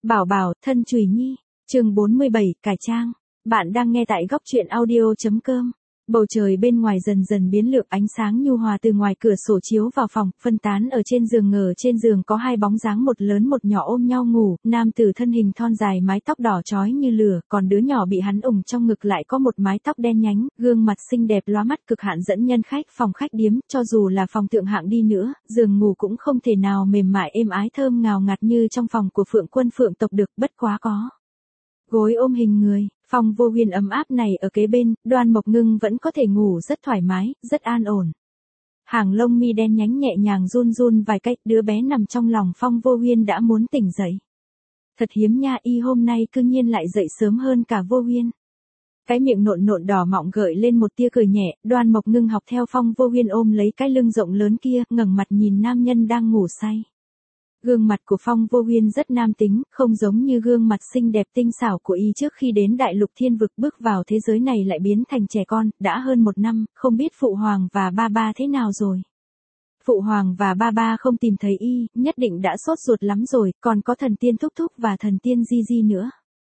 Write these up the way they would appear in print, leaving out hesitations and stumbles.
Bảo bảo, thân chùy nhi. Chương 47, cải trang. Bạn đang nghe tại góc truyện audio.com. Bầu trời bên ngoài dần dần biến lượng, ánh sáng nhu hòa từ ngoài cửa sổ chiếu vào phòng, phân tán ở trên giường. Ngờ trên giường có hai bóng dáng, một lớn một nhỏ ôm nhau ngủ. Nam tử thân hình thon dài, mái tóc đỏ chói như lửa, còn đứa nhỏ bị hắn ủng trong ngực lại có một mái tóc đen nhánh, gương mặt xinh đẹp lóa mắt, cực hạn dẫn nhân khách. Phòng khách điếm, cho dù là phòng thượng hạng đi nữa, giường ngủ cũng không thể nào mềm mại êm ái thơm ngào ngạt như trong phòng của Phượng Quân Phượng tộc được, bất quá có gối ôm hình người. Phòng Vô Huyên ấm áp này ở kế bên, Đoan Mộc Ngưng vẫn có thể ngủ rất thoải mái, rất an ổn. Hàng lông mi đen nhánh nhẹ nhàng run run vài cách, đứa bé nằm trong lòng Phong Vô Huyên đã muốn tỉnh dậy. Thật hiếm nha, y hôm nay cư nhiên lại dậy sớm hơn cả Vô Huyên. Cái miệng nộn nộn đỏ mọng gợi lên một tia cười nhẹ, Đoan Mộc Ngưng học theo Phong Vô Huyên ôm lấy cái lưng rộng lớn kia, ngẩng mặt nhìn nam nhân đang ngủ say. Gương mặt của Phong Vô Huyên rất nam tính, không giống như gương mặt xinh đẹp tinh xảo của y trước khi đến đại lục thiên vực, bước vào thế giới này lại biến thành trẻ con. Đã hơn 1 năm, không biết Phụ Hoàng và ba ba thế nào rồi. Phụ Hoàng và ba ba không tìm thấy y, nhất định đã sốt ruột lắm rồi, còn có thần tiên Thúc Thúc và thần tiên Di Di nữa.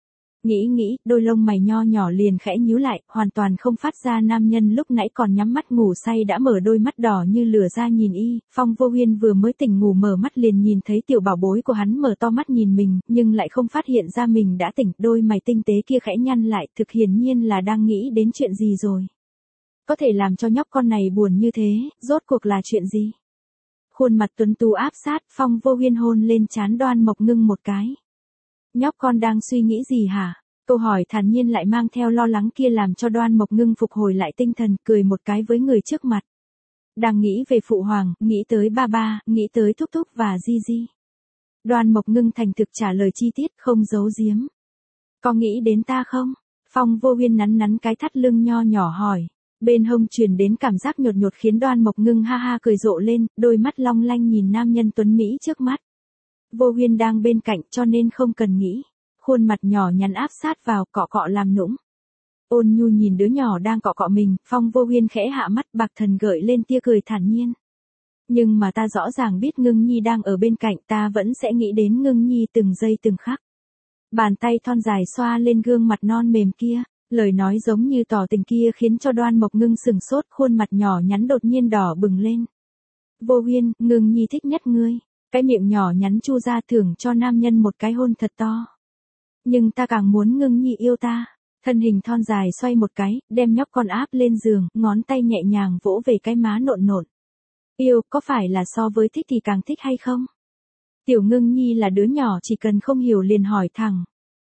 Nghĩ, đôi lông mày nho nhỏ liền khẽ nhíu lại, hoàn toàn không phát ra nam nhân lúc nãy còn nhắm mắt ngủ say đã mở đôi mắt đỏ như lửa ra nhìn y. Phong Vô Huyên vừa mới tỉnh ngủ mở mắt liền nhìn thấy tiểu bảo bối của hắn mở to mắt nhìn mình, nhưng lại không phát hiện ra mình đã tỉnh, đôi mày tinh tế kia khẽ nhăn lại, thực hiển nhiên là đang nghĩ đến chuyện gì rồi. Có thể làm cho nhóc con này buồn như thế, rốt cuộc là chuyện gì? Khuôn mặt tuấn tú áp sát, Phong Vô Huyên hôn lên trán Đoan Mộc Ngưng một cái. Nhóc con đang suy nghĩ gì hả? Câu hỏi thản nhiên lại mang theo lo lắng kia làm cho Đoan Mộc Ngưng phục hồi lại tinh thần, cười một cái với người trước mặt. Đang nghĩ về Phụ Hoàng, nghĩ tới ba ba, nghĩ tới Thúc Thúc và Di Di. Đoan Mộc Ngưng thành thực trả lời chi tiết, không giấu giếm. Có nghĩ đến ta không? Phong Vô Huyên nắn nắn cái thắt lưng nho nhỏ hỏi. Bên hông truyền đến cảm giác nhột nhột khiến Đoan Mộc Ngưng ha ha cười rộ lên, đôi mắt long lanh nhìn nam nhân tuấn Mỹ trước mắt. Vô Huyên đang bên cạnh cho nên không cần nghĩ. Khuôn mặt nhỏ nhắn áp sát vào, cọ cọ làm nũng. Ôn nhu nhìn đứa nhỏ đang cọ cọ mình, Phong Vô Huyên khẽ hạ mắt, bạc thần gợi lên tia cười thản nhiên. Nhưng mà ta rõ ràng biết Ngưng Nhi đang ở bên cạnh, ta vẫn sẽ nghĩ đến Ngưng Nhi từng giây từng khắc. Bàn tay thon dài xoa lên gương mặt non mềm kia, lời nói giống như tỏ tình kia khiến cho Đoan Mộc Ngưng sừng sốt, khuôn mặt nhỏ nhắn đột nhiên đỏ bừng lên. Vô Huyên, Ngưng Nhi thích nhất ngươi. Cái miệng nhỏ nhắn chu ra thưởng cho nam nhân một cái hôn thật to. Nhưng ta càng muốn Ngưng Nhi yêu ta. Thân hình thon dài xoay một cái, đem nhóc con áp lên giường, ngón tay nhẹ nhàng vỗ về cái má nộn nộn. Yêu, có phải là so với thích thì càng thích hay không? Tiểu Ngưng Nhi là đứa nhỏ chỉ cần không hiểu liền hỏi thẳng.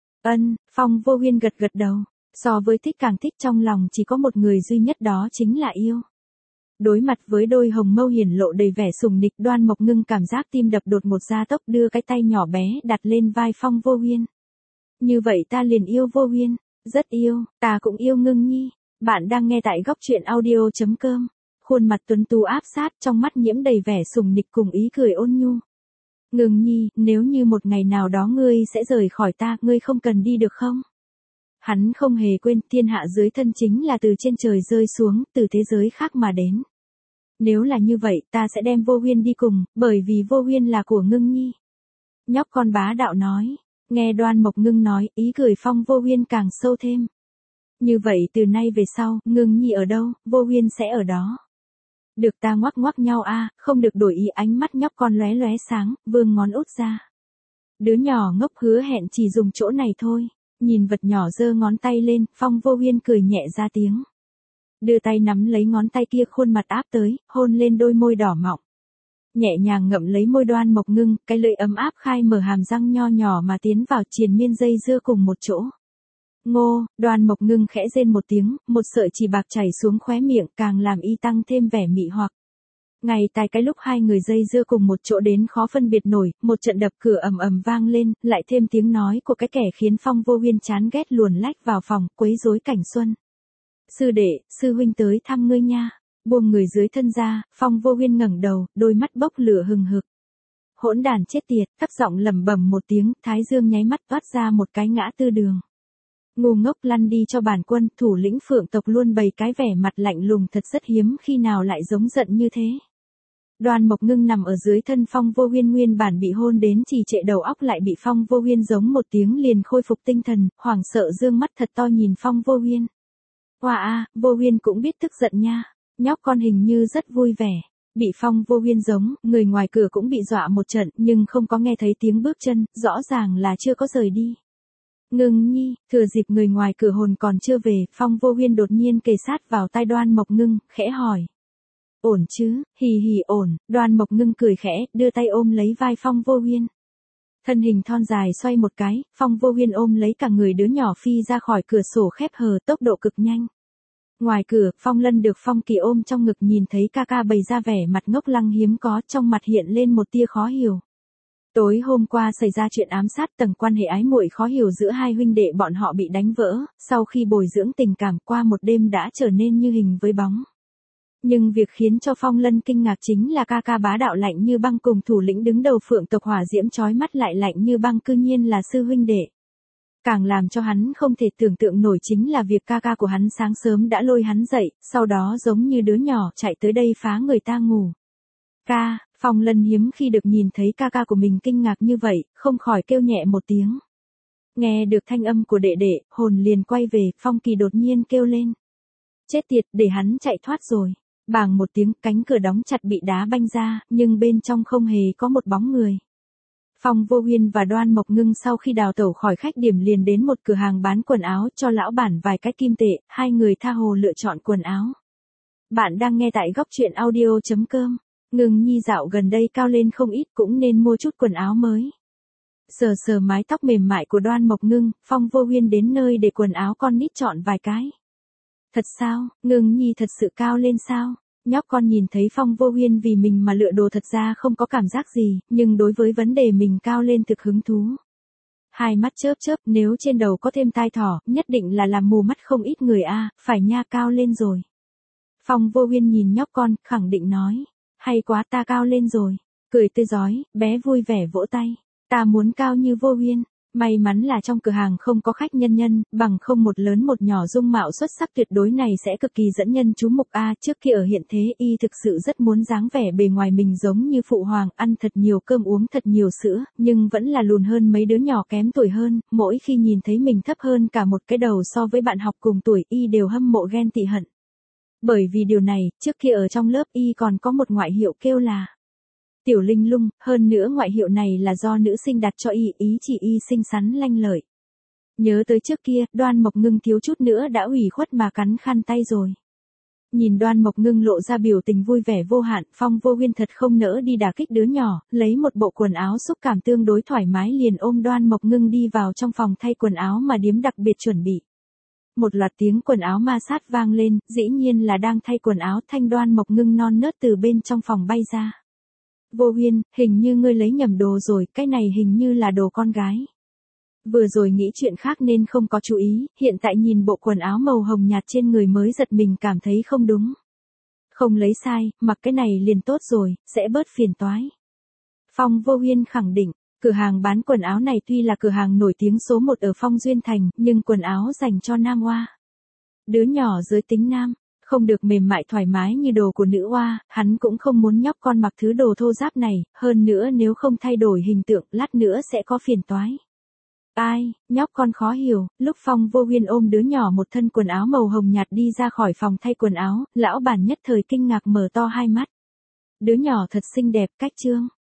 Phong Vô Huyên gật gật đầu. So với thích càng thích, trong lòng chỉ có một người duy nhất, đó chính là yêu. Đối mặt với đôi hồng mâu hiển lộ đầy vẻ sùng nịch, Đoan Mộc Ngưng cảm giác tim đập đột ngột gia tốc, đưa cái tay nhỏ bé đặt lên vai Phong Vô Huyên. Như vậy ta liền yêu Vô Huyên, rất yêu, ta cũng yêu Ngưng Nhi. Bạn đang nghe tại góc truyện audio.com. Khuôn mặt tuấn tú áp sát, trong mắt nhiễm đầy vẻ sùng nịch cùng ý cười ôn nhu. Ngưng Nhi, nếu như một ngày nào đó ngươi sẽ rời khỏi ta, ngươi không cần đi được không? Hắn không hề quên, thiên hạ dưới thân chính là từ trên trời rơi xuống, từ thế giới khác mà đến. Nếu là như vậy, ta sẽ đem Vô Huyên đi cùng, bởi vì Vô Huyên là của Ngưng Nhi. Nhóc con bá đạo nói. Nghe Đoan Mộc Ngưng nói, ý cười Phong Vô Huyên càng sâu thêm. Như vậy từ nay về sau, Ngưng Nhi ở đâu, Vô Huyên sẽ ở đó. Được, ta ngoắc ngoắc nhau a, không được đổi ý. Ánh mắt nhóc con lóe lóe sáng, vươn ngón út ra. Đứa nhỏ ngốc hứa hẹn chỉ dùng chỗ này thôi. Nhìn vật nhỏ giơ ngón tay lên, Phong Vô Huyên cười nhẹ ra tiếng. Đưa tay nắm lấy ngón tay kia, khuôn mặt áp tới, hôn lên đôi môi đỏ mọng. Nhẹ nhàng ngậm lấy môi Đoan Mộc Ngưng, cái lưỡi ấm áp khai mở hàm răng nho nhỏ mà tiến vào, triền miên dây dưa cùng một chỗ. Ngô, Đoan Mộc Ngưng khẽ rên một tiếng, một sợi chỉ bạc chảy xuống khóe miệng, càng làm y tăng thêm vẻ mị hoặc. Ngay tại cái lúc hai người dây dưa cùng một chỗ đến khó phân biệt nổi, một trận đập cửa ầm ầm vang lên, lại thêm tiếng nói của cái kẻ khiến Phong Vô Huyên chán ghét luồn lách vào phòng, quấy rối cảnh xuân. Sư đệ, sư huynh tới thăm ngươi nha. Buông người dưới thân ra, Phong Vô Huyên ngẩng đầu, đôi mắt bốc lửa hừng hực. Hỗn đàn chết tiệt, thấp giọng lẩm bẩm một tiếng, thái dương nháy mắt toát ra một cái ngã tư đường. Ngu ngốc, lăn đi cho bản quân. Thủ lĩnh Phượng tộc luôn bày cái vẻ mặt lạnh lùng, thật rất hiếm khi nào lại giống giận như thế. Đoan Mộc Ngưng nằm ở dưới thân Phong Vô Huyên, nguyên bản bị hôn đến trì trệ đầu óc lại bị Phong Vô Huyên giống một tiếng liền khôi phục tinh thần, hoảng sợ dương mắt thật to nhìn Phong Vô Huyên. Hoa a, Vô Huyên cũng biết tức giận nha, nhóc con hình như rất vui vẻ. Bị Phong Vô Huyên giống, người ngoài cửa cũng bị dọa một trận nhưng không có nghe thấy tiếng bước chân, rõ ràng là chưa có rời đi. Ngưng nhi, thừa dịp người ngoài cửa hồn còn chưa về, Phong Vô Huyên đột nhiên kề sát vào tai Đoan Mộc Ngưng, khẽ hỏi. Ổn chứ, hì hì ổn, Đoan Mộc Ngưng cười khẽ, đưa tay ôm lấy vai Phong Vô Huyên. Thân hình thon dài xoay một cái, Phong Vô Huyên ôm lấy cả người đứa nhỏ phi ra khỏi cửa sổ khép hờ, tốc độ cực nhanh. Ngoài cửa, Phong Lân được Phong Kỳ ôm trong ngực nhìn thấy ca ca bày ra vẻ mặt ngốc lăng hiếm có, trong mặt hiện lên một tia khó hiểu. Tối hôm qua xảy ra chuyện ám sát, tầng quan hệ ái muội khó hiểu giữa hai huynh đệ bọn họ bị đánh vỡ, sau khi bồi dưỡng tình cảm qua một đêm đã trở nên như hình với bóng. Nhưng việc khiến cho Phong Lân kinh ngạc chính là ca ca bá đạo lạnh như băng cùng thủ lĩnh đứng đầu Phượng tộc Hỏa Diễm chói mắt lại lạnh như băng cư nhiên là sư huynh đệ. Càng làm cho hắn không thể tưởng tượng nổi chính là việc ca ca của hắn sáng sớm đã lôi hắn dậy, sau đó giống như đứa nhỏ chạy tới đây phá người ta ngủ. Ca, Phong Lân hiếm khi được nhìn thấy ca ca của mình kinh ngạc như vậy, không khỏi kêu nhẹ một tiếng. Nghe được thanh âm của đệ đệ, hồn liền quay về, Phong Kỳ đột nhiên kêu lên. Chết tiệt, để hắn chạy thoát rồi. Bàng một tiếng, cánh cửa đóng chặt bị đá banh ra, nhưng bên trong không hề có một bóng người. Phong Vô Huyên và Đoan Mộc Ngưng sau khi đào tẩu khỏi khách điểm liền đến một cửa hàng bán quần áo cho lão bản vài cái kim tệ, hai người tha hồ lựa chọn quần áo. Bạn đang nghe tại góc truyện audio.com. Ngưng nhi dạo gần đây cao lên không ít cũng nên mua chút quần áo mới. Sờ sờ mái tóc mềm mại của Đoan Mộc Ngưng, Phong Vô Huyên đến nơi để quần áo con nít chọn vài cái. Thật sao, Ngưng nhi thật sự cao lên sao? Nhóc con nhìn thấy Phong Vô Huyên vì mình mà lựa đồ thật ra không có cảm giác gì, nhưng đối với vấn đề mình cao lên thực hứng thú. Hai mắt chớp chớp, nếu trên đầu có thêm tai thỏ, nhất định là làm mù mắt không ít người a, phải nha, cao lên rồi. Phong Vô Huyên nhìn nhóc con, khẳng định nói, hay quá, ta cao lên rồi. Cười tươi rói, bé vui vẻ vỗ tay, ta muốn cao như Vô Huyên. May mắn là trong cửa hàng không có khách nhân, bằng không một lớn một nhỏ dung mạo xuất sắc tuyệt đối này sẽ cực kỳ dẫn nhân chú mục a. Trước khi ở hiện thế y thực sự rất muốn dáng vẻ bề ngoài mình giống như phụ hoàng, ăn thật nhiều cơm uống thật nhiều sữa, nhưng vẫn là lùn hơn mấy đứa nhỏ kém tuổi hơn, mỗi khi nhìn thấy mình thấp hơn cả một cái đầu so với bạn học cùng tuổi y đều hâm mộ ghen tị hận. Bởi vì điều này, trước khi ở trong lớp y còn có một ngoại hiệu kêu là Tiểu Linh Lung, hơn nữa ngoại hiệu này là do nữ sinh đặt cho y, ý chỉ y xinh xắn lanh lợi. Nhớ tới trước kia, Đoan Mộc Ngưng thiếu chút nữa đã ủy khuất mà cắn khăn tay rồi. Nhìn Đoan Mộc Ngưng lộ ra biểu tình vui vẻ vô hạn, Phong Vô Huyên thật không nỡ đi đả kích đứa nhỏ, lấy một bộ quần áo xúc cảm tương đối thoải mái liền ôm Đoan Mộc Ngưng đi vào trong phòng thay quần áo mà điếm đặc biệt chuẩn bị. Một loạt tiếng quần áo ma sát vang lên, dĩ nhiên là đang thay quần áo, thanh Đoan Mộc Ngưng non nớt từ bên trong phòng bay ra. Vô Huyên, hình như ngươi lấy nhầm đồ rồi, cái này hình như là đồ con gái. Vừa rồi nghĩ chuyện khác nên không có chú ý, hiện tại nhìn bộ quần áo màu hồng nhạt trên người mới giật mình cảm thấy không đúng. Không lấy sai, mặc cái này liền tốt rồi, sẽ bớt phiền toái. Phong Vô Huyên khẳng định, cửa hàng bán quần áo này tuy là cửa hàng nổi tiếng số 1 ở Phong Duyên Thành, nhưng quần áo dành cho nam oa. Đứa nhỏ giới tính nam. Không được mềm mại thoải mái như đồ của nữ oa, hắn cũng không muốn nhóc con mặc thứ đồ thô ráp này, hơn nữa nếu không thay đổi hình tượng, lát nữa sẽ có phiền toái. Ai, nhóc con khó hiểu, lúc Phong Vô Huyên ôm đứa nhỏ một thân quần áo màu hồng nhạt đi ra khỏi phòng thay quần áo, lão bản nhất thời kinh ngạc mở to hai mắt. Đứa nhỏ thật xinh đẹp, cách trương.